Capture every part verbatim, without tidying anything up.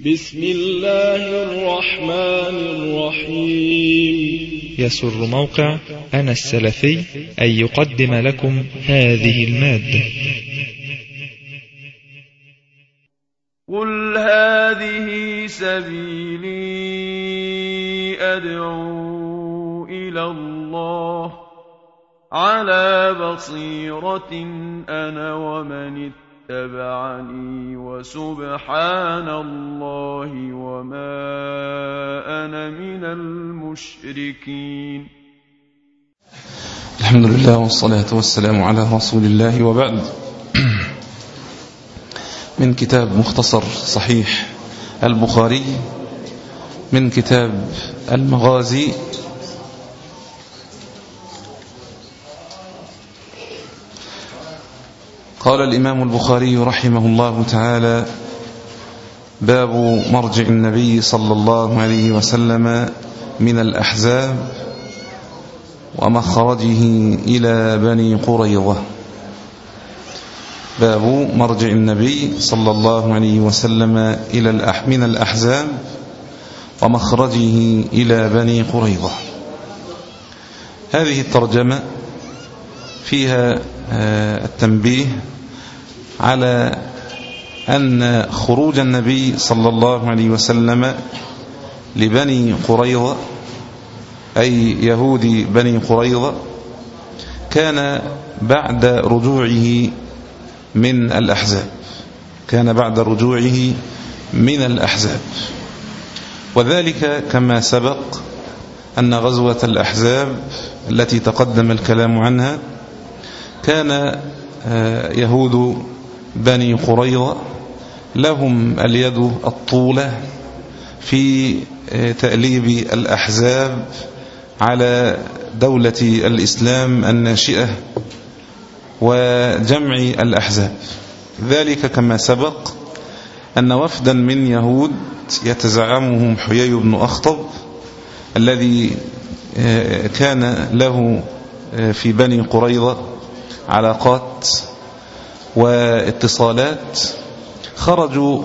بسم الله الرحمن الرحيم. يسر موقع أنا السلفي أن يقدم لكم هذه المادة. قل هذه سبيلي أدعو إلى الله على بصيرة أنا ومن اتبعني وسبحان الله وما أنا من المشركين. الحمد لله والصلاة والسلام على رسول الله، وبعد. من كتاب مختصر صحيح البخاري من كتاب المغازي، قال الإمام البخاري رحمه الله تعالى: باب مرجع النبي صلى الله عليه وسلم من الأحزاب ومخرجه إلى بني قريظة. باب مرجع النبي صلى الله عليه وسلم إلى من الأحزاب ومخرجه إلى بني قريظة. هذه الترجمة فيها التنبيه على أن خروج النبي صلى الله عليه وسلم لبني قريظة أي يهود بني قريظة كان بعد رجوعه من الأحزاب كان بعد رجوعه من الأحزاب وذلك كما سبق أن غزوة الأحزاب التي تقدم الكلام عنها كان يهود بني قريظة لهم اليد الطولة في تأليب الأحزاب على دولة الإسلام الناشئة وجمع الأحزاب. ذلك كما سبق أن وفدا من يهود يتزعمهم حيي بن أخطب الذي كان له في بني قريظة علاقات واتصالات، خرجوا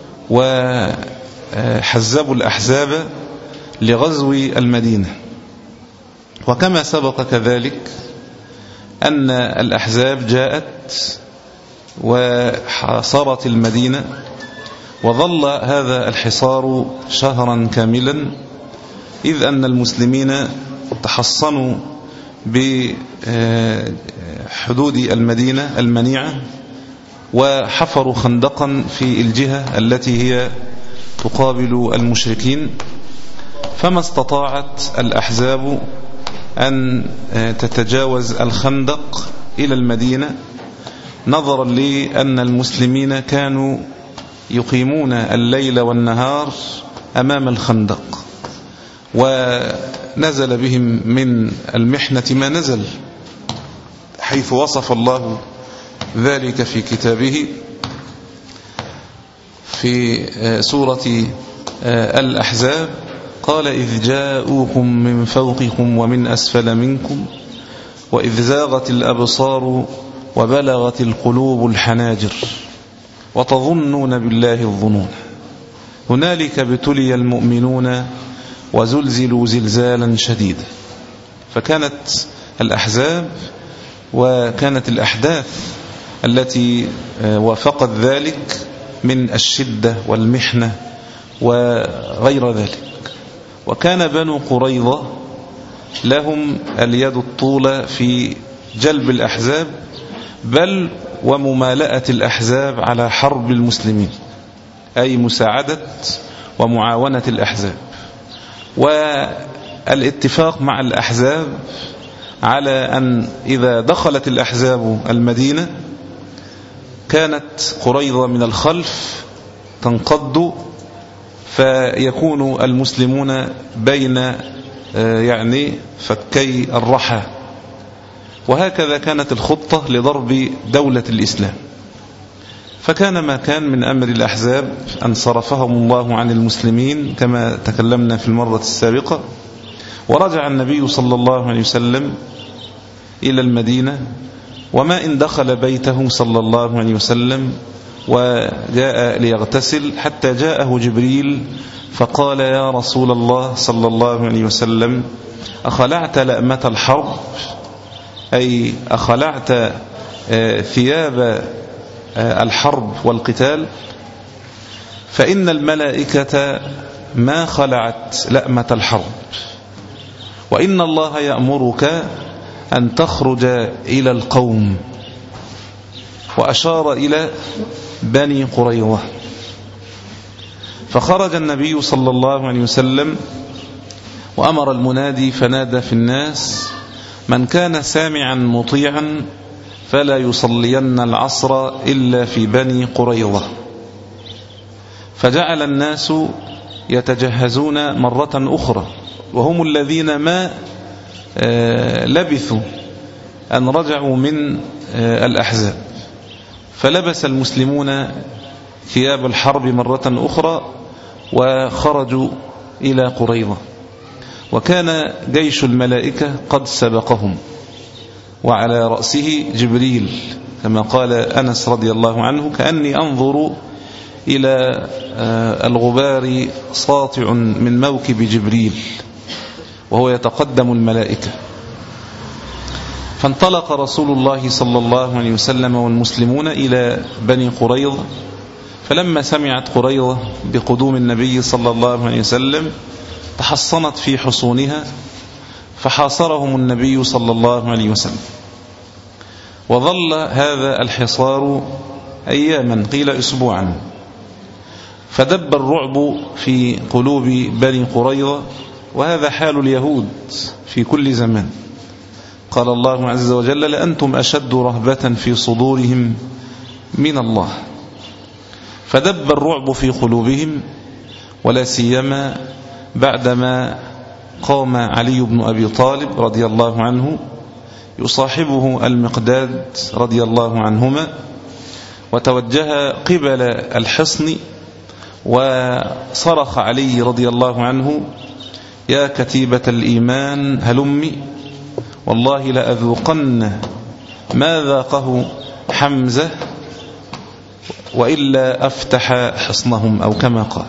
وحزبوا الأحزاب لغزو المدينة. وكما سبق كذلك أن الأحزاب جاءت وحاصرت المدينة، وظل هذا الحصار شهرا كاملا، إذ أن المسلمين تحصنوا بحدود المدينة المنيعة وحفروا خندقا في الجهة التي هي تقابل المشركين، فما استطاعت الأحزاب أن تتجاوز الخندق إلى المدينة، نظرا لأن المسلمين كانوا يقيمون الليل والنهار أمام الخندق، ونزل بهم من المحنة ما نزل، حيث وصف الله ذلك في كتابه في سورة الأحزاب: قال إذ جاءوكم من فوقكم ومن أسفل منكم وإذ زاغت الأبصار وبلغت القلوب الحناجر وتظنون بالله الظنون هنالك ابتلي المؤمنون وزلزلوا زلزالا شديدا. فكانت الأحزاب وكانت الأحداث التي وافقت ذلك من الشدة والمحنة وغير ذلك. وكان بنو قريظة لهم اليد الطولة في جلب الأحزاب، بل وممالأة الأحزاب على حرب المسلمين، أي مساعدة ومعاونة الأحزاب، والاتفاق مع الأحزاب على أن إذا دخلت الأحزاب المدينة كانت قريظة من الخلف تنقض، فيكون المسلمون بين يعني فكي الرحى. وهكذا كانت الخطة لضرب دولة الإسلام. فكان ما كان من أمر الأحزاب أن صرفهم الله عن المسلمين كما تكلمنا في المرة السابقة، ورجع النبي صلى الله عليه وسلم إلى المدينة، وما إن دخل بيته صلى الله عليه وسلم وجاء ليغتسل حتى جاءه جبريل فقال يا رسول الله صلى الله عليه وسلم أخلعت لأمة الحرب، أي أخلعت ثياب الحرب والقتال؟ فإن الملائكة ما خلعت لأمة الحرب، وإن الله يأمرك أن تخرج إلى القوم. وأشار إلى بني قريظة، فخرج النبي صلى الله عليه وسلم وأمر المنادي فنادى في الناس من كان سامعا مطيعا فلا يصلين العصر إلا في بني قريظة. فجعل الناس يتجهزون مرة أخرى، وهم الذين ما لبثوا أن رجعوا من الأحزاب، فلبس المسلمون ثياب الحرب مرة أخرى وخرجوا إلى قريظة، وكان جيش الملائكة قد سبقهم وعلى رأسه جبريل، كما قال أنس رضي الله عنه كأني أنظر إلى الغبار ساطع من موكب جبريل وهو يتقدم الملائكة. فانطلق رسول الله صلى الله عليه وسلم والمسلمون إلى بني قريظة، فلما سمعت قريظة بقدوم النبي صلى الله عليه وسلم تحصنت في حصونها، فحاصرهم النبي صلى الله عليه وسلم، وظل هذا الحصار أياما قيل أسبوعا، فدب الرعب في قلوب بني قريظة، وهذا حال اليهود في كل زمان. قال الله عز وجل لأنتم أشد رهبة في صدورهم من الله. فدب الرعب في قلوبهم، ولا سيما بعدما قام علي بن أبي طالب رضي الله عنه يصاحبه المقداد رضي الله عنهما، وتوجه قبل الحصن، وصرخ علي رضي الله عنه يا كتيبة الإيمان هلمي، والله لأذوقن ما ذاقه حمزة وإلا أفتح حصنهم، أو كما قال.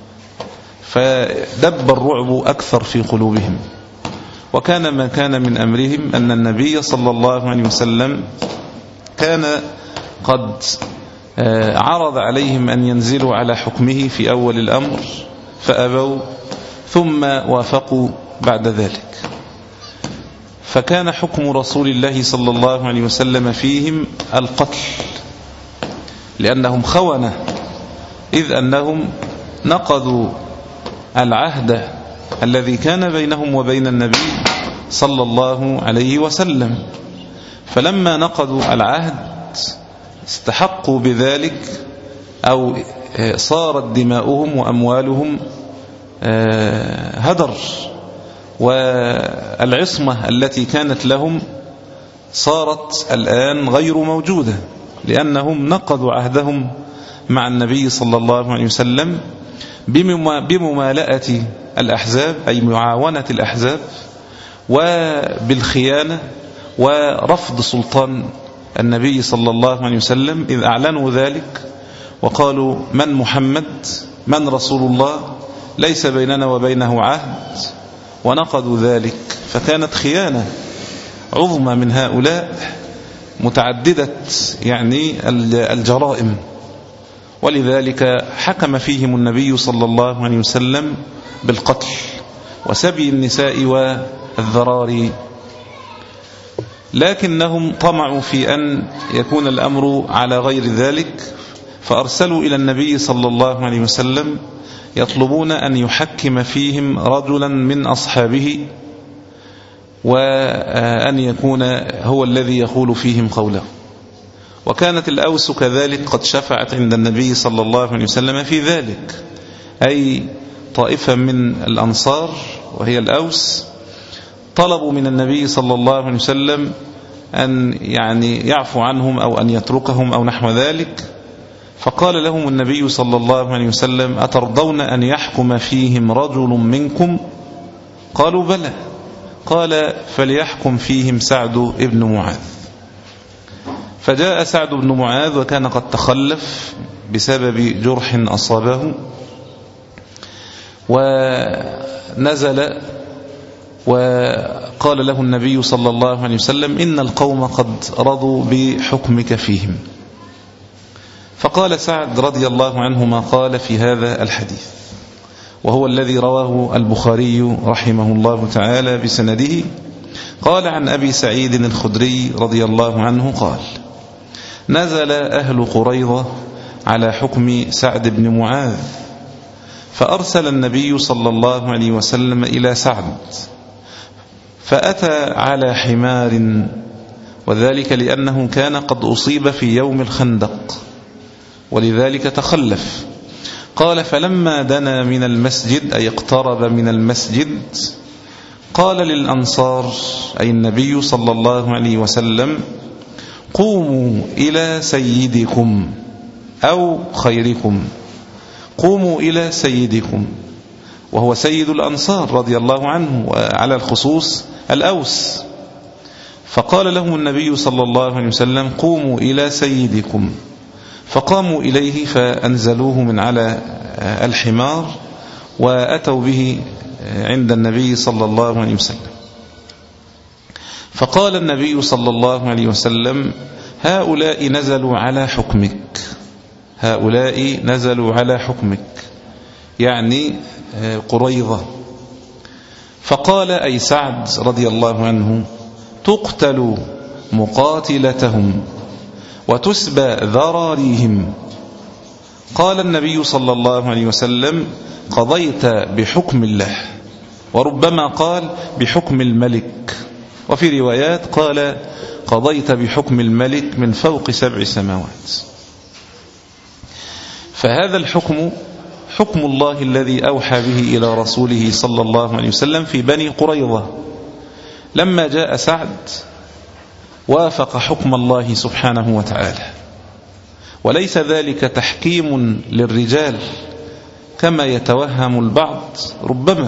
فدب الرعب أكثر في قلوبهم، وكان ما كان من أمرهم أن النبي صلى الله عليه وسلم كان قد عرض عليهم أن ينزلوا على حكمه في أول الأمر فأبوا، ثم وافقوا بعد ذلك. فكان حكم رسول الله صلى الله عليه وسلم فيهم القتل، لأنهم خونة، إذ أنهم نقضوا العهد الذي كان بينهم وبين النبي صلى الله عليه وسلم. فلما نقضوا العهد استحقوا بذلك، أو صارت دماؤهم وأموالهم هدر، والعصمة التي كانت لهم صارت الآن غير موجودة، لأنهم نقضوا عهدهم مع النبي صلى الله عليه وسلم بممالأة الأحزاب، أي معاونة الأحزاب، وبالخيانة ورفض سلطان النبي صلى الله عليه وسلم، إذ أعلنوا ذلك وقالوا من محمد، من رسول الله، ليس بيننا وبينه عهد، ونقضوا ذلك. فكانت خيانة عظمى من هؤلاء متعددة يعني الجرائم، ولذلك حكم فيهم النبي صلى الله عليه وسلم بالقتل وسبي النساء والذراري. لكنهم طمعوا في أن يكون الأمر على غير ذلك، فأرسلوا إلى النبي صلى الله عليه وسلم يطلبون أن يحكم فيهم رجلا من أصحابه، وأن يكون هو الذي يقول فيهم قوله. وكانت الأوس كذلك قد شفعت عند النبي صلى الله عليه وسلم في ذلك، أي طائفة من الأنصار وهي الأوس طلبوا من النبي صلى الله عليه وسلم أن يعني يعفو عنهم أو أن يتركهم أو نحو ذلك. فقال لهم النبي صلى الله عليه وسلم أترضون أن يحكم فيهم رجل منكم؟ قالوا بلى. قال فليحكم فيهم سعد ابن معاذ. فجاء سعد بن معاذ وكان قد تخلف بسبب جرح أصابه، ونزل وقال له النبي صلى الله عليه وسلم: إن القوم قد رضوا بحكمك فيهم. فقال سعد رضي الله عنه ما قال في هذا الحديث، وهو الذي رواه البخاري رحمه الله تعالى بسنده. قال عن أبي سعيد الخدري رضي الله عنه قال: نزل أهل قريظة على حكم سعد بن معاذ، فأرسل النبي صلى الله عليه وسلم إلى سعد، فأتى على حمار، وذلك لأنه كان قد أصيب في يوم الخندق ولذلك تخلف. قال: فلما دنا من المسجد، أي اقترب من المسجد، قال للأنصار أي النبي صلى الله عليه وسلم: قوموا إلى سيدكم أو خيركم، قوموا إلى سيدكم، وهو سيد الأنصار رضي الله عنه، وعلى الخصوص الأوس. فقال لهم النبي صلى الله عليه وسلم: قوموا إلى سيدكم. فقاموا إليه فأنزلوه من على الحمار وأتوا به عند النبي صلى الله عليه وسلم. فقال النبي صلى الله عليه وسلم: هؤلاء نزلوا على حكمك، هؤلاء نزلوا على حكمك، يعني قريظة. فقال أي سعد رضي الله عنه: تقتل مقاتلتهم وتسبى ذراريهم. قال النبي صلى الله عليه وسلم: قضيت بحكم الله، وربما قال بحكم الملك، وفي روايات قال قضيت بحكم الملك من فوق سبع سماوات. فهذا الحكم حكم الله الذي أوحى به إلى رسوله صلى الله عليه وسلم في بني قريظة. لما جاء سعد وافق حكم الله سبحانه وتعالى، وليس ذلك تحكيم للرجال كما يتوهم البعض ربما.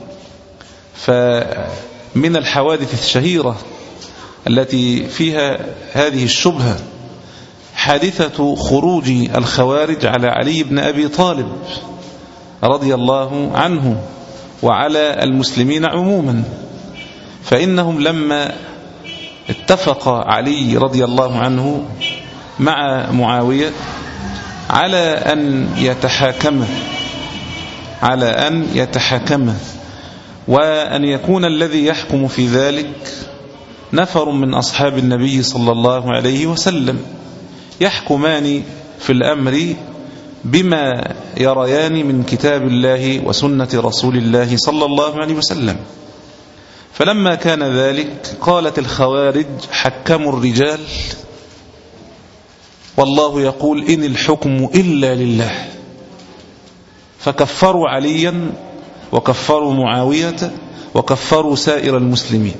فمن الحوادث الشهيرة التي فيها هذه الشبهة حادثة خروج الخوارج على علي بن أبي طالب رضي الله عنه وعلى المسلمين عموما. فإنهم لما اتفق علي رضي الله عنه مع معاوية على أن يتحاكم على أن يتحاكم وأن يكون الذي يحكم في ذلك نفر من أصحاب النبي صلى الله عليه وسلم، يحكمان في الأمر بما يريان من كتاب الله وسنة رسول الله صلى الله عليه وسلم. فلما كان ذلك قالت الخوارج: حكموا الرجال والله يقول إن الحكم إلا لله. فكفروا عليا وكفروا معاوية وكفروا سائر المسلمين،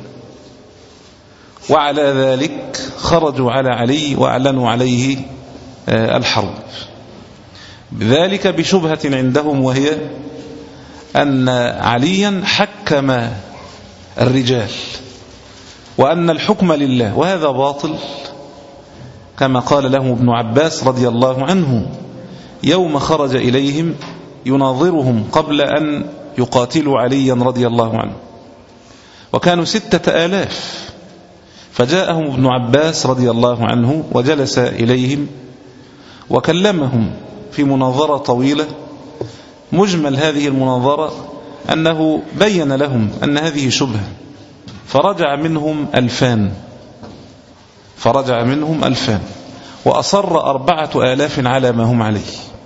وعلى ذلك خرجوا على علي وأعلنوا عليه الحرب، ذلك بشبهة عندهم، وهي أن عليا حكم الرجال وأن الحكم لله، وهذا باطل، كما قال له ابن عباس رضي الله عنه يوم خرج إليهم يناظرهم قبل أن يقاتلوا عليا رضي الله عنه، وكانوا ستة آلاف. فجاءهم ابن عباس رضي الله عنه وجلس إليهم وكلمهم في مناظرة طويلة. مجمل هذه المناظرة أنه بين لهم أن هذه شبهة، فرجع منهم ألفان فرجع منهم ألفان وأصر أربعة آلاف على ما هم عليه.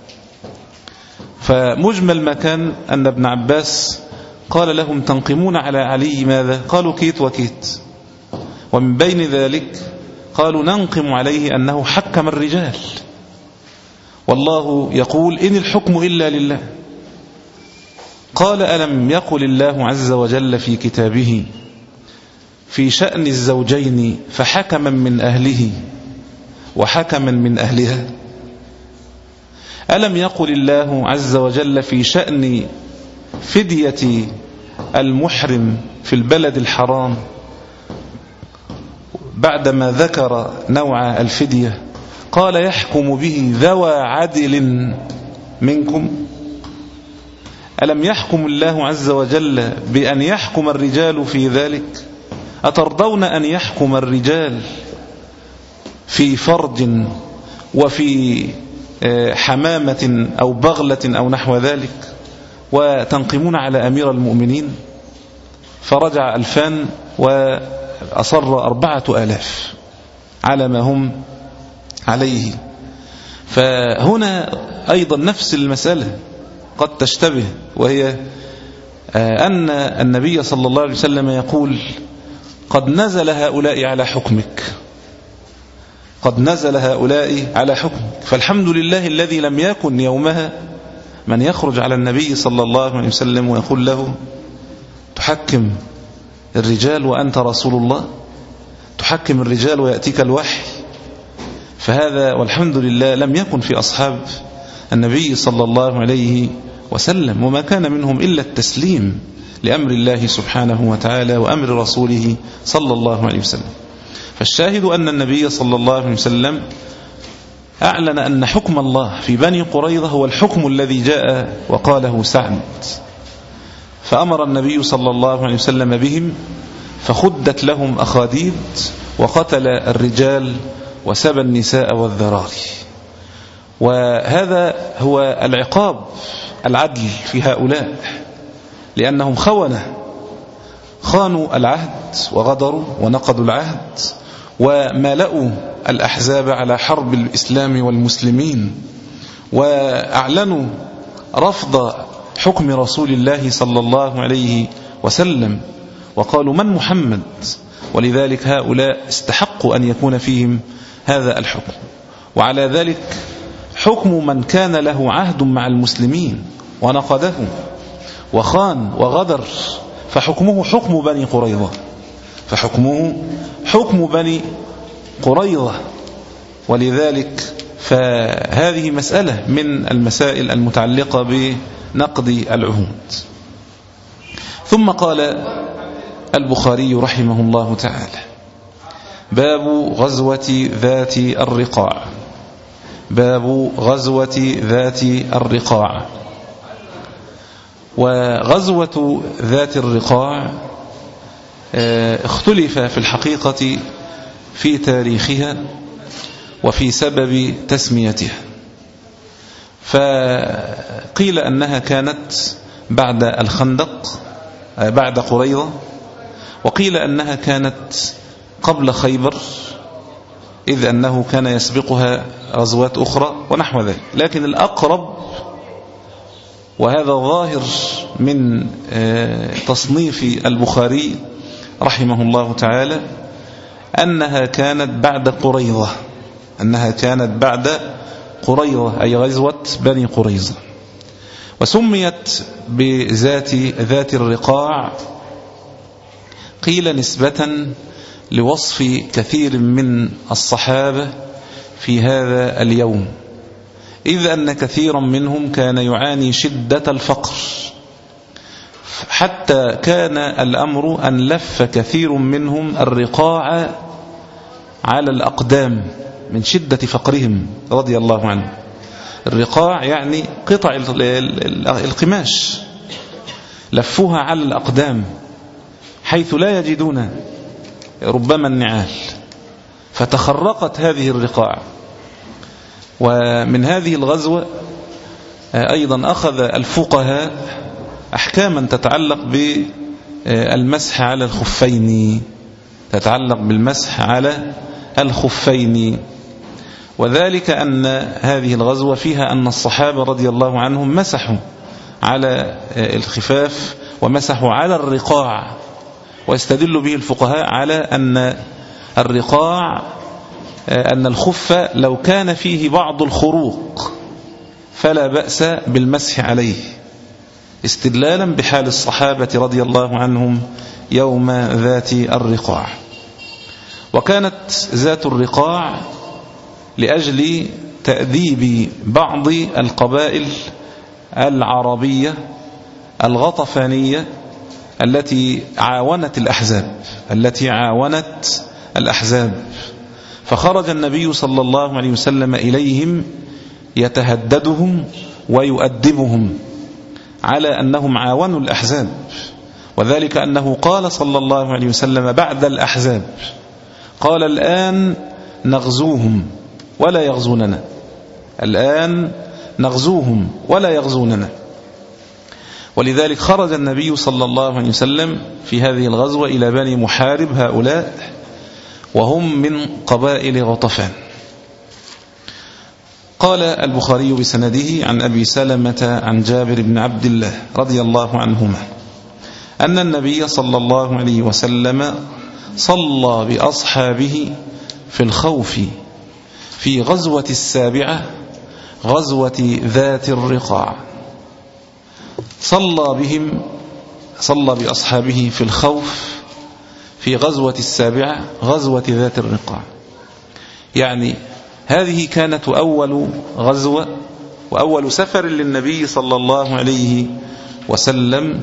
فمجمل ما كان أن ابن عباس قال لهم: تنقمون على علي ماذا؟ قالوا: كيت وكيت. ومن بين ذلك قالوا: ننقم عليه أنه حكم الرجال، والله يقول إن الحكم إلا لله. قال: ألم يقل الله عز وجل في كتابه في شأن الزوجين فحكما من أهله وحكما من أهلها؟ ألم يقل الله عز وجل في شأن فدية المحرم في البلد الحرام بعدما ذكر نوع الفدية قال يحكم به ذوى عدل منكم؟ ألم يحكم الله عز وجل بأن يحكم الرجال في ذلك؟ أترضون أن يحكم الرجال في فرج وفي حمامة أو بغلة أو نحو ذلك وتنقمون على أمير المؤمنين؟ فرجع ألفان وأصر أربعة آلاف على ما هم عليه. فهنا أيضا نفس المسألة قد تشتبه، وهي أن النبي صلى الله عليه وسلم يقول قد نزل هؤلاء على حكمك، قد نزل هؤلاء على حكمك. فالحمد لله الذي لم يكن يومها من يخرج على النبي صلى الله عليه وسلم ويقول له تحكم الرجال وأنت رسول الله، تحكم الرجال ويأتيك الوحي. فهذا والحمد لله لم يكن في أصحاب النبي صلى الله عليه وسلم، وما كان منهم إلا التسليم لأمر الله سبحانه وتعالى وأمر رسوله صلى الله عليه وسلم. فالشاهد أن النبي صلى الله عليه وسلم أعلن أن حكم الله في بني قريظة هو الحكم الذي جاء وقاله سعد، فأمر النبي صلى الله عليه وسلم بهم فخدت لهم أخاديد وقتل الرجال وسبى النساء والذراري. وهذا هو العقاب العدل في هؤلاء، لأنهم خونة، خانوا العهد وغدروا ونقضوا العهد وملأوا الأحزاب على حرب الإسلام والمسلمين، وأعلنوا رفض حكم رسول الله صلى الله عليه وسلم، وقالوا من محمد؟ ولذلك هؤلاء استحقوا أن يكون فيهم هذا الحكم. وعلى ذلك حكم من كان له عهد مع المسلمين ونقده وخان وغدر فحكمه حكم بني قريظة، فحكمه حكم بني قريظة. ولذلك فهذه مسألة من المسائل المتعلقة بنقض العهود. ثم قال البخاري رحمه الله تعالى باب غزوة ذات الرقاع. باب غزوة ذات الرقاع. وغزوة ذات الرقاع اختلف في الحقيقة في تاريخها وفي سبب تسميتها. فقيل أنها كانت بعد الخندق بعد قريظة، وقيل أنها كانت قبل خيبر إذ أنه كان يسبقها غزوات أخرى ونحو ذلك. لكن الأقرب، وهذا ظاهر من تصنيف البخاري رحمه الله تعالى، أنها كانت بعد قريظة، أنها كانت بعد قريظة أي غزوة بني قريظة. وسميت بذات ذات الرقاع قيل نسبة لوصف كثير من الصحابة في هذا اليوم، إذ أن كثيرا منهم كان يعاني شدة الفقر، حتى كان الأمر أن لف كثير منهم الرقاع على الأقدام من شدة فقرهم رضي الله عنه. الرقاع يعني قطع القماش، لفوها على الأقدام حيث لا يجدون ربما النعال، فتخرقت هذه الرقاع. ومن هذه الغزوة أيضا أخذ الفقهاء أحكاما تتعلق بالمسح على الخفين، تتعلق بالمسح على الخفين. وذلك أن هذه الغزوة فيها أن الصحابة رضي الله عنهم مسحوا على الخفاف ومسحوا على الرقاع، ويستدل به الفقهاء على أن الرقاع أن الخف لو كان فيه بعض الخروق فلا بأس بالمسح عليه، استدلالا بحال الصحابة رضي الله عنهم يوم ذات الرقاع. وكانت ذات الرقاع لأجل تأديب بعض القبائل العربية الغطفانية التي عاونت الأحزاب التي عاونت الأحزاب، فخرج النبي صلى الله عليه وسلم إليهم يتهددهم ويؤدبهم على أنهم عاونوا الأحزاب، وذلك أنه قال صلى الله عليه وسلم بعد الأحزاب، قال الآن نغزوهم ولا يغزوننا، الآن نغزوهم ولا يغزوننا. ولذلك خرج النبي صلى الله عليه وسلم في هذه الغزوة إلى بني محارب هؤلاء، وهم من قبائل غطفان. قال البخاري بسنده عن أبي سلمة عن جابر بن عبد الله رضي الله عنهما أن النبي صلى الله عليه وسلم صلى بأصحابه في الخوف في غزوة السابعة، غزوة ذات الرقاع. صلى بهم صلى بأصحابه في الخوف في غزوة السابعة، غزوة ذات الرقاع. يعني هذه كانت أول غزوة وأول سفر للنبي صلى الله عليه وسلم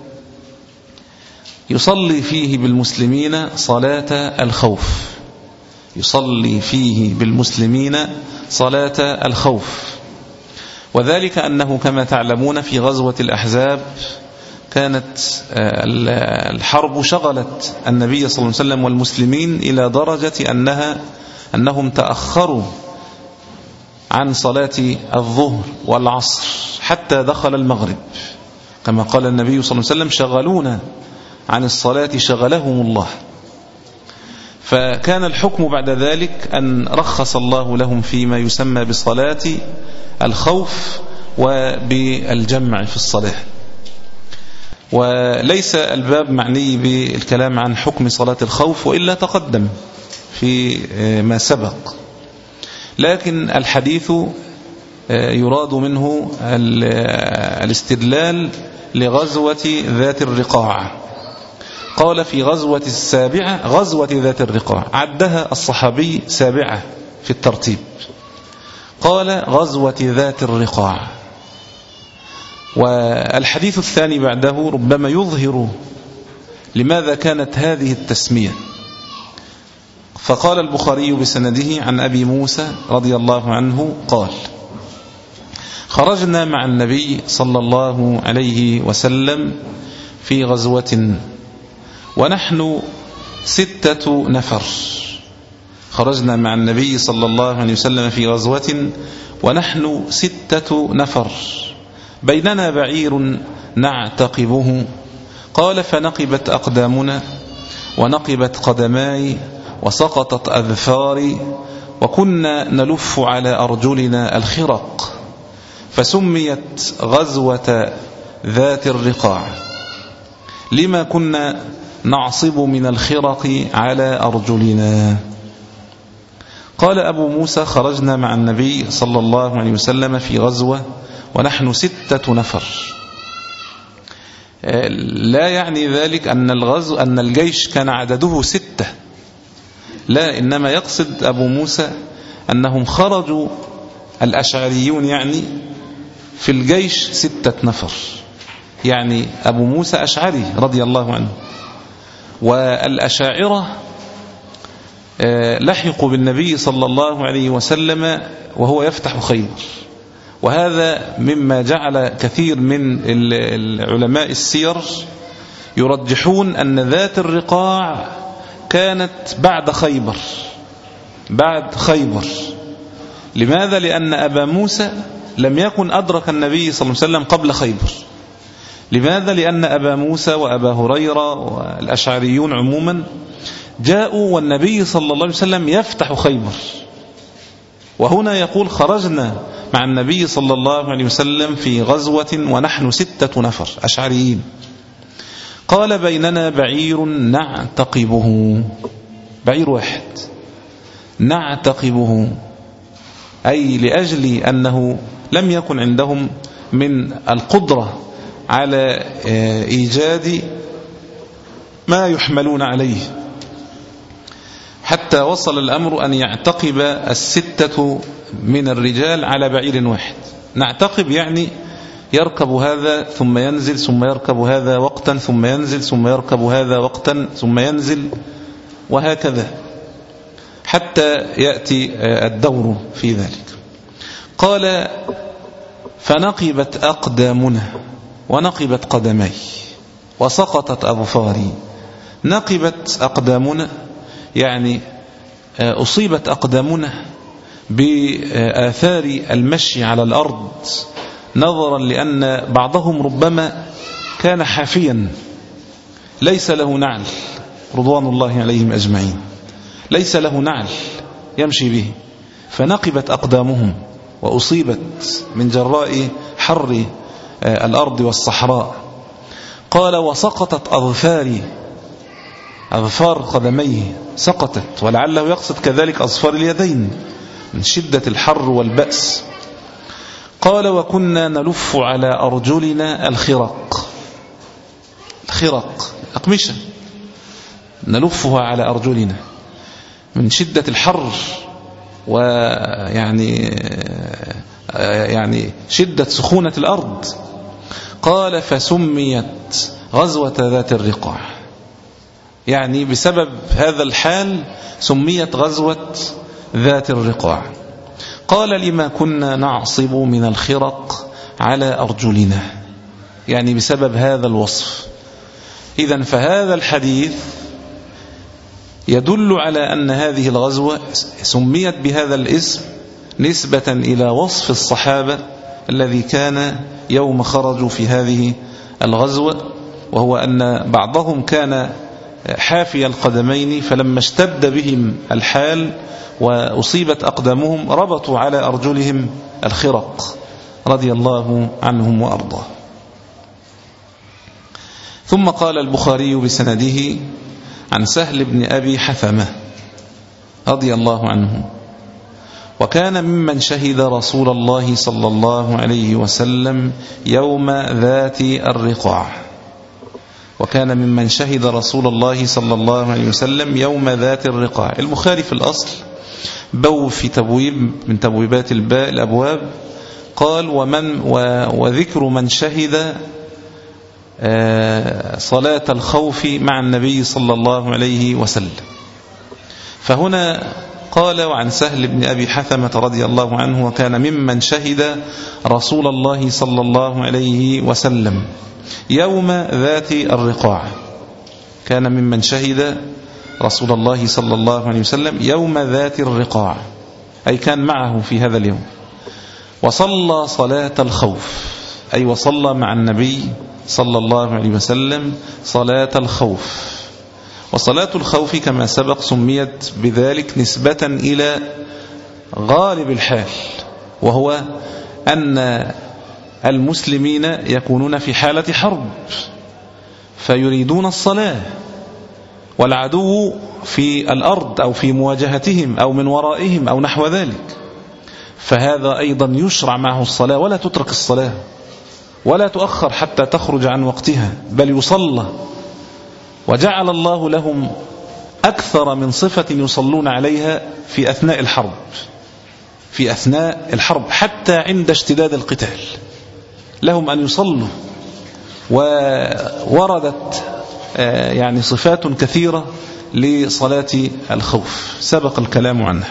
يصلي فيه بالمسلمين صلاة الخوف، يصلي فيه بالمسلمين صلاة الخوف. وذلك أنه كما تعلمون في غزوة الأحزاب كانت الحرب شغلت النبي صلى الله عليه وسلم والمسلمين إلى درجة أنها أنهم تأخروا عن صلاة الظهر والعصر حتى دخل المغرب، كما قال النبي صلى الله عليه وسلم شغلونا عن الصلاة شغلهم الله. فكان الحكم بعد ذلك أن رخص الله لهم فيما يسمى بصلاة الخوف وبالجمع في الصلاة. وليس الباب معني بالكلام عن حكم صلاة الخوف، وإلا تقدم في ما سبق، لكن الحديث يراد منه الاستدلال لغزوة ذات الرقاع. قال في غزوة السابعة، غزوة ذات الرقاع، عدها الصحابي سابعة في الترتيب، قال غزوة ذات الرقاع. والحديث الثاني بعده ربما يظهر لماذا كانت هذه التسمية. فقال البخاري بسنده عن أبي موسى رضي الله عنه قال: خرجنا مع النبي صلى الله عليه وسلم في غزوة ونحن ستة نفر. خرجنا مع النبي صلى الله عليه وسلم في غزوة ونحن ستة نفر، بيننا بعير نعتقبه. قال: فنقبت أقدامنا ونقبت قدماي وسقطت أذفاري وكنا نلف على أرجلنا الخرق، فسميت غزوة ذات الرقاع لما كنا نعصب من الخرق على أرجلنا. قال أبو موسى: خرجنا مع النبي صلى الله عليه وسلم في غزوة ونحن ستة نفر. لا يعني ذلك أن الغزو أن الجيش كان عدده ستة، لا، إنما يقصد أبو موسى أنهم خرجوا الأشعريون يعني في الجيش ستة نفر، يعني أبو موسى أشعري رضي الله عنه، والأشاعرة لحقوا بالنبي صلى الله عليه وسلم وهو يفتح خيبر. وهذا مما جعل كثير من العلماء السير يرجحون أن ذات الرقاع كانت بعد خيبر، بعد خيبر. لماذا؟ لأن أبا موسى لم يكن أدرك النبي صلى الله عليه وسلم قبل خيبر. لماذا؟ لأن أبا موسى وأبا هريرة والأشعريون عموما جاءوا والنبي صلى الله عليه وسلم يفتح خيبر، وهنا يقول: خرجنا مع النبي صلى الله عليه وسلم في غزوة ونحن ستة نفر أشعريين. قال: بيننا بعير نعتقبه، بعير واحد نعتقبه، أي لأجل أنه لم يكن عندهم من القدرة على إيجاد ما يحملون عليه، حتى وصل الأمر أن يعتقب الستة من الرجال على بعير واحد. نعتقب يعني يركب هذا ثم ينزل ثم يركب هذا وقتا ثم ينزل ثم يركب هذا وقتا ثم ينزل، وهكذا. حتى يأتي الدور في ذلك. قال فنقبت أقدامنا ونقبت قدمي وسقطت أظفاري. نقبت أقدامنا يعني أصيبت أقدامنا بآثار المشي على الأرض، نظرا لأن بعضهم ربما كان حافيا ليس له نعل رضوان الله عليهم أجمعين، ليس له نعل يمشي به، فنقبت أقدامهم وأصيبت من جراء حر الأرض والصحراء. قال وسقطت أظفاري، أظفار قدميه سقطت، ولعله يقصد كذلك أظفار اليدين من شدة الحر والبأس. قال وكنا نلف على أرجلنا الخرق، الخرق أقمشة نلفها على أرجلنا من شدة الحر ويعني يعني شدة سخونة الأرض. قال فسميت غزوة ذات الرقاع، يعني بسبب هذا الحال سميت غزوة ذات الرقاع. قال لما كنا نعصب من الخرق على أرجلنا، يعني بسبب هذا الوصف. إذن فهذا الحديث يدل على أن هذه الغزوة سميت بهذا الاسم نسبة إلى وصف الصحابة الذي كان يوم خرجوا في هذه الغزوة، وهو أن بعضهم كان حافي القدمين، فلما اشتد بهم الحال وأصيبت أقدامهم ربطوا على أرجلهم الخرق رضي الله عنهم وأرضاه. ثم قال البخاري بسنده عن سهل بن أبي حثمة رضي الله عنه: وكان ممن شهد رسول الله صلى الله عليه وسلم يوم ذات الرقاع. وكان ممن شهد رسول الله صلى الله عليه وسلم يوم ذات الرقاع. البخاري في الأصل بو في تبويب من تبويبات الباء الأبواب قال ومن وذكر من شهد صلاة الخوف مع النبي صلى الله عليه وسلم. فهنا قال وعن سهل بن أبي حثمة رضي الله عنه: وكان ممن شهد رسول الله صلى الله عليه وسلم يوم ذات الرقاع. كان ممن شهد رسول الله صلى الله عليه وسلم يوم ذات الرقاع، أي كان معه في هذا اليوم. وصلى صلاة الخوف، أي وصلى مع النبي صلى الله عليه وسلم صلاة الخوف. وصلاة الخوف كما سبق سميت بذلك نسبة إلى غالب الحال، وهو أن المسلمين يكونون في حالة حرب فيريدون الصلاة، والعدو في الأرض أو في مواجهتهم أو من ورائهم أو نحو ذلك، فهذا أيضا يشرع معه الصلاة، ولا تترك الصلاة ولا تؤخر حتى تخرج عن وقتها، بل يصلى. وجعل الله لهم أكثر من صفة يصلون عليها في أثناء الحرب، في أثناء الحرب حتى عند اشتداد القتال لهم أن يصلوا. ووردت يعني صفات كثيرة لصلاة الخوف سبق الكلام عنها.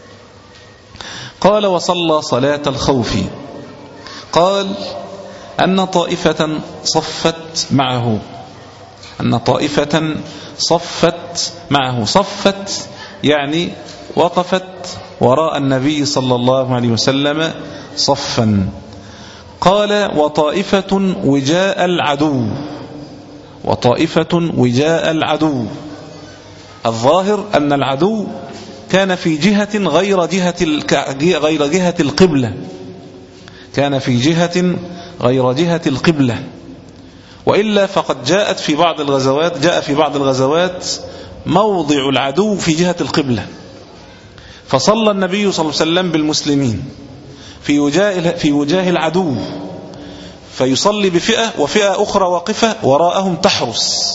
قال وصلى صلاة الخوف. قال أن طائفة صفت معه، أن طائفة صفت معه. صفت يعني وقفت وراء النبي صلى الله عليه وسلم صفا. قال وطائفة وجاء العدو، وطائفة وجاء العدو. الظاهر أن العدو كان في جهة غير جهة غير جهة القبلة، كان في جهة غير جهة القبلة، وإلا فقد جاءت في بعض الغزوات جاء في بعض الغزوات موضع العدو في جهة القبلة، فصلى النبي صلى الله عليه وسلم بالمسلمين في وجاه في وجاه العدو، فيصلي بفئة وفئة أخرى واقفة وراءهم تحرس،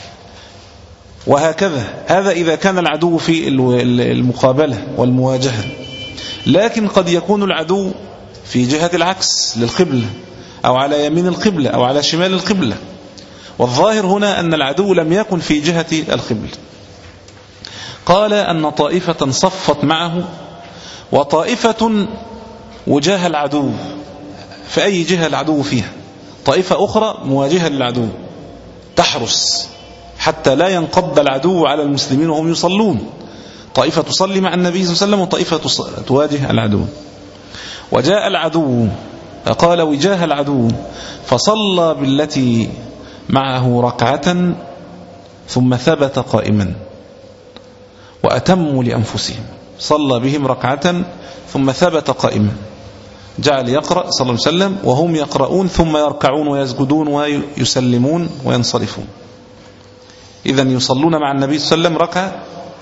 وهكذا. هذا إذا كان العدو في المقابلة والمواجهة. لكن قد يكون العدو في جهة العكس للقبلة، أو على يمين القبلة أو على شمال القبلة، والظاهر هنا أن العدو لم يكن في جهة القبلة. قال أن طائفة صفت معه وطائفة وجاه العدو، في أي جهة العدو فيها، طائفة أخرى مواجهة للعدو تحرس حتى لا ينقض العدو على المسلمين وهم يصلون، طائفة تصلي مع النبي صلى الله عليه وسلم وطائفة تواجه العدو. وجاء العدو، قال وجاه العدو، فصلى بالتي معه ركعة ثم ثبت قائما وأتموا لأنفسهم، صلى بهم ركعة ثم ثبت قائما، جعل يقرأ صلى الله عليه وسلم وهم يقرؤون ثم يركعون ويسجدون ويسلمون وينصرفون. إذن يصلون مع النبي صلى الله عليه وسلم ركعة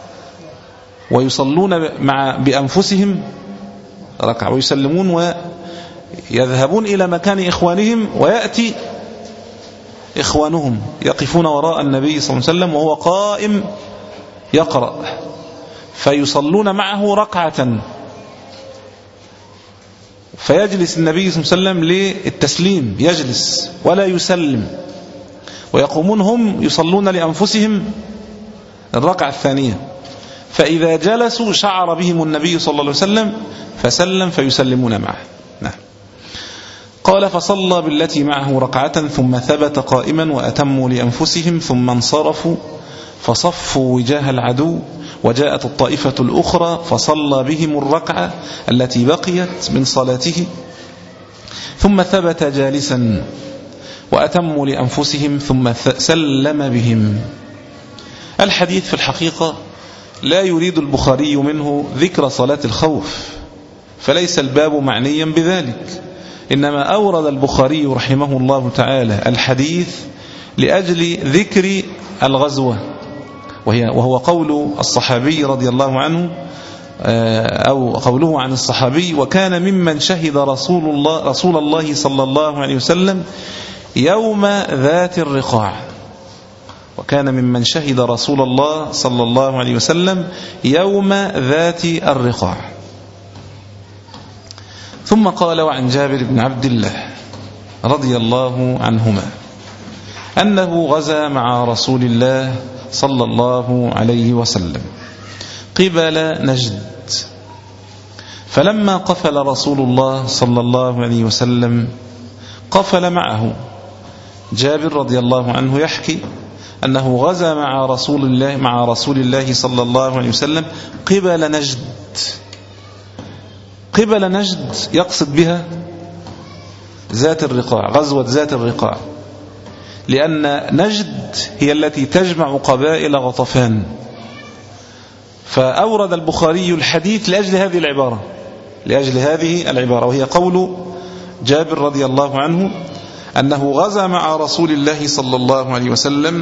ويصلون مع بأنفسهم ركعة ويسلمون ويذهبون إلى مكان إخوانهم، ويأتي إخوانهم يقفون وراء النبي صلى الله عليه وسلم وهو قائم يقرأ، فيصلون معه ركعة، فيجلس النبي صلى الله عليه وسلم للتسليم، يجلس ولا يسلم، ويقومون هم يصلون لأنفسهم الركعة الثانية، فإذا جلسوا شعر بهم النبي صلى الله عليه وسلم فسلم فيسلمون معه. نعم. قال فصلى بالتي معه ركعة ثم ثبت قائما وأتموا لأنفسهم ثم انصرفوا فصفوا وجاه العدو، وجاءت الطائفة الأخرى فصلى بهم الركعة التي بقيت من صلاته ثم ثبت جالسا وأتموا لأنفسهم ثم سلم بهم. الحديث في الحقيقة لا يريد البخاري منه ذكر صلاة الخوف، فليس الباب معنيا بذلك، إنما أورد البخاري رحمه الله تعالى الحديث لأجل ذكر الغزوة، وهي وهو قول الصحابي رضي الله عنه، أو قوله عن الصحابي: وكان ممن شهد رسول الله رسول الله صلى الله عليه وسلم يوم ذات الرقاع، وكان ممن شهد رسول الله صلى الله عليه وسلم يوم ذات الرقاع. ثم قال: وعن جابر بن عبد الله رضي الله عنهما أنه غزا مع رسول الله صلى الله عليه وسلم قبل نجد، فلما قفل رسول الله صلى الله عليه وسلم قفل معه. جابر رضي الله عنه يحكي أنه غزا مع رسول الله مع رسول الله صلى الله عليه وسلم قبل نجد. قبل نجد يقصد بها ذات الرقاع، غزوة ذات الرقاع، لأن نجد هي التي تجمع قبائل غطفان، فأورد البخاري الحديث لأجل هذه العبارة لأجل هذه العبارة وهي قول جابر رضي الله عنه أنه غزا مع رسول الله صلى الله عليه وسلم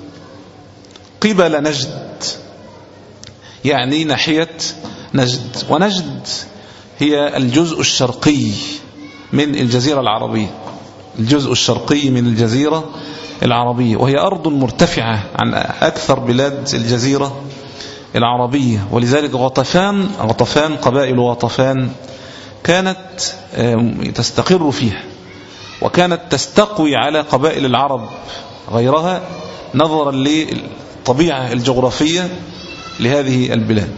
قبل نجد، يعني ناحية نجد. ونجد هي الجزء الشرقي من الجزيرة العربية، الجزء الشرقي من الجزيرة العربية، وهي أرض مرتفعة عن أكثر بلاد الجزيرة العربية، ولذلك غطفان غطفان قبائل غطفان كانت تستقر فيها، وكانت تستقوي على قبائل العرب غيرها نظرا للطبيعة الجغرافية لهذه البلاد.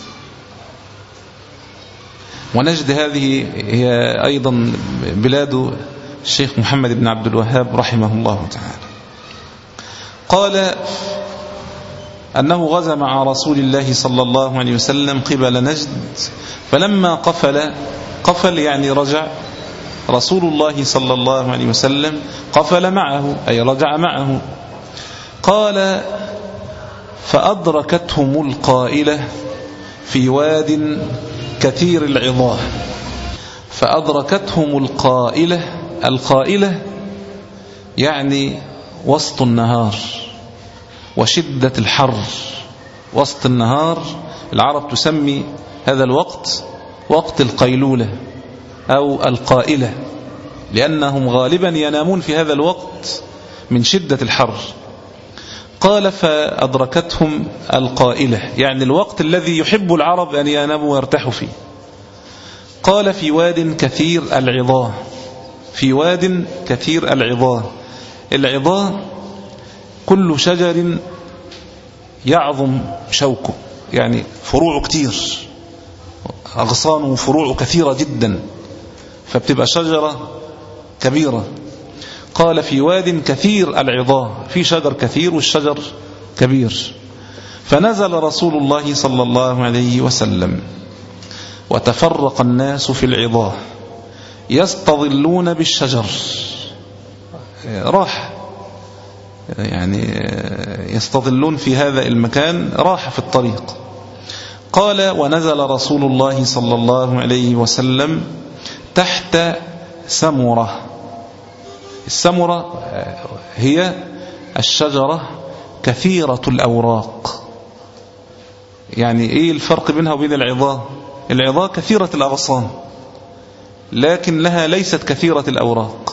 ونجد هذه هي أيضا بلاد الشيخ محمد بن عبد الوهاب رحمه الله تعالى. قال أنه غزا مع رسول الله صلى الله عليه وسلم قبل نجد، فلما قفل قفل يعني رجع رسول الله صلى الله عليه وسلم قفل معه أي رجع معه. قال فأدركتهم القائلة في واد كثير العظاه. فأدركتهم القائلة، القائلة يعني وسط النهار وشدة الحر، وسط النهار العرب تسمي هذا الوقت وقت القيلولة أو القائلة، لأنهم غالبا ينامون في هذا الوقت من شدة الحر. قال فأدركتهم القائلة يعني الوقت الذي يحب العرب أن يناموا ويرتاحوا فيه. قال في واد كثير العظاه، في واد كثير العظاه. العظاه كل شجر يعظم شوكه، يعني فروعه كتير، أغصانه وفروعه كثيرة جدا، فبتبقى شجرة كبيرة. قال في واد كثير العظاه، في شجر كثير والشجر كبير. فنزل رسول الله صلى الله عليه وسلم وتفرق الناس في العظاه يستظلون بالشجر، راح يعني يستظلون في هذا المكان، راح في الطريق. قال ونزل رسول الله صلى الله عليه وسلم تحت سمرة. السمرة هي الشجرة كثيرة الأوراق. يعني إيه الفرق بينها وبين العظاه؟ العظاه كثيرة الأغصان لكن لها ليست كثيرة الأوراق.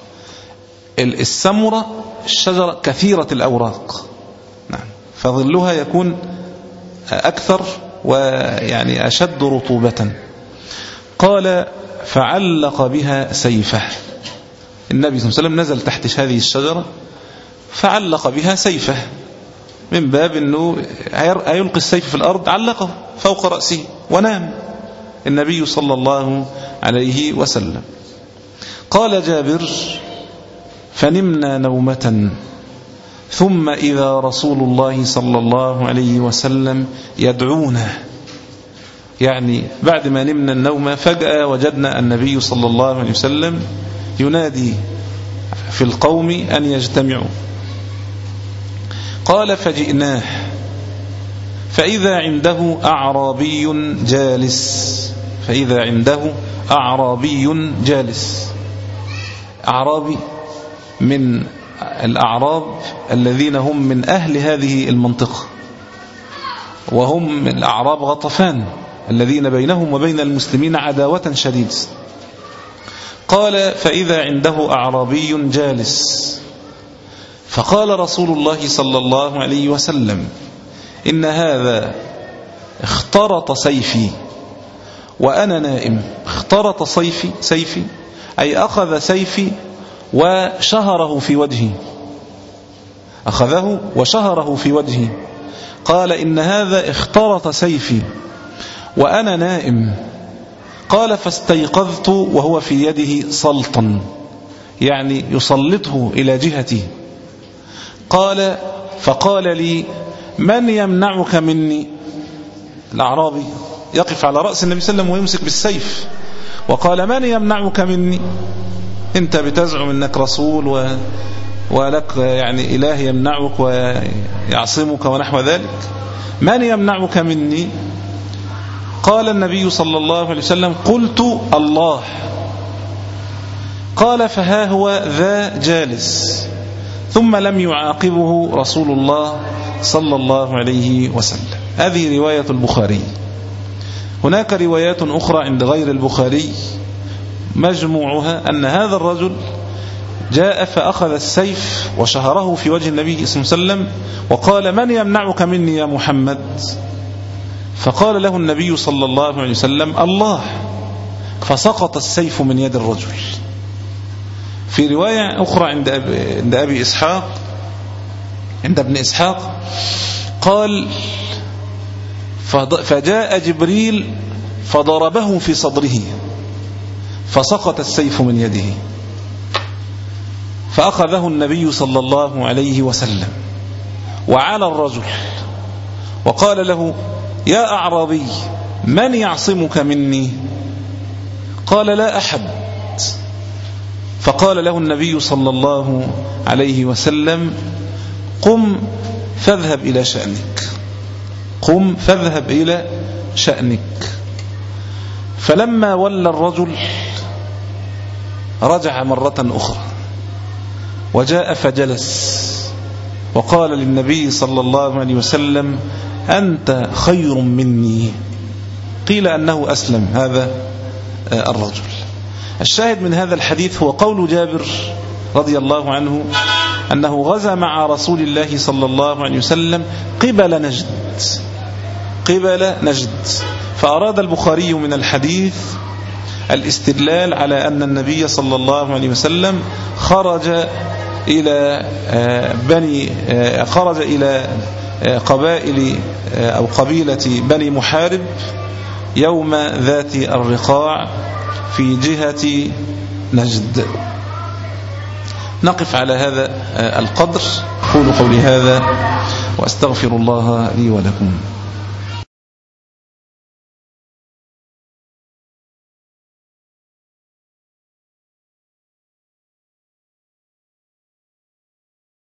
السمرة الشجرة كثيرة الأوراق، نعم، فظلها يكون أكثر ويعني أشد رطوبة. قال فعلق بها سيفه. النبي صلى الله عليه وسلم نزل تحت هذه الشجرة فعلق بها سيفه، من باب أنه هيلقي السيف في الأرض، علقه فوق رأسه ونام النبي صلى الله عليه وسلم. قال جابر فنمنا نومة ثم إذا رسول الله صلى الله عليه وسلم يدعونا، يعني بعد ما نمنا النوم فجأة وجدنا النبي صلى الله عليه وسلم ينادي في القوم أن يجتمعوا. قال فجئناه فإذا عنده أعرابي جالس، فإذا عنده أعرابي جالس. أعرابي من الأعراب الذين هم من أهل هذه المنطقة، وهم من الأعراب غطفان الذين بينهم وبين المسلمين عداوة شديدة. قال فإذا عنده أعرابي جالس، فقال رسول الله صلى الله عليه وسلم إن هذا اخترط سيفي وأنا نائم. اخترط سيفي سيفي أي أخذ سيفي وشهره في وجهي، أخذه وشهره في وجهي. قال إن هذا اخترط سيفي وأنا نائم. قال فاستيقظت وهو في يده سلطا، يعني يسلطه إلى جهتي. قال فقال لي من يمنعك مني؟ الأعرابي يقف على رأس النبي صلى الله عليه وسلم ويمسك بالسيف، وقال من يمنعك مني؟ انت بتزعم انك رسول و... ولك يعني إله يمنعك ويعصمك ونحو ذلك، من يمنعك مني؟ قال النبي صلى الله عليه وسلم قلت الله. قال فها هو ذا جالس. ثم لم يعاقبه رسول الله صلى الله عليه وسلم. هذه رواية البخاري. هناك روايات أخرى عند غير البخاري مجموعها أن هذا الرجل جاء فأخذ السيف وشهره في وجه النبي صلى الله عليه وسلم وقال من يمنعك مني يا محمد؟ فقال له النبي صلى الله عليه وسلم الله، فسقط السيف من يد الرجل. في رواية أخرى عند أبي, عند أبي إسحاق عند ابن إسحاق قال فجاء جبريل فضربه في صدره فسقط السيف من يده، فأخذه النبي صلى الله عليه وسلم وعلى الرجل وقال له يا أعرابي من يعصمك مني؟ قال لا أحد. فقال له النبي صلى الله عليه وسلم قم فاذهب إلى شأنك، قم فاذهب إلى شأنك. فلما ولى الرجل رجع مرة أخرى وجاء فجلس وقال للنبي صلى الله عليه وسلم أنت خير مني. قيل أنه أسلم هذا الرجل. الشاهد من هذا الحديث هو قول جابر رضي الله عنه أنه غزا مع رسول الله صلى الله عليه وسلم قبل نجد، قبل نجد. فأراد البخاري من الحديث الاستدلال على أن النبي صلى الله عليه وسلم خرج إلى بني خرج إلى قبائل أو قبيلة بني محارب يوم ذات الرقاع في جهة نجد. نقف على هذا القدر. قولوا قولي هذا وأستغفر الله لي ولكم.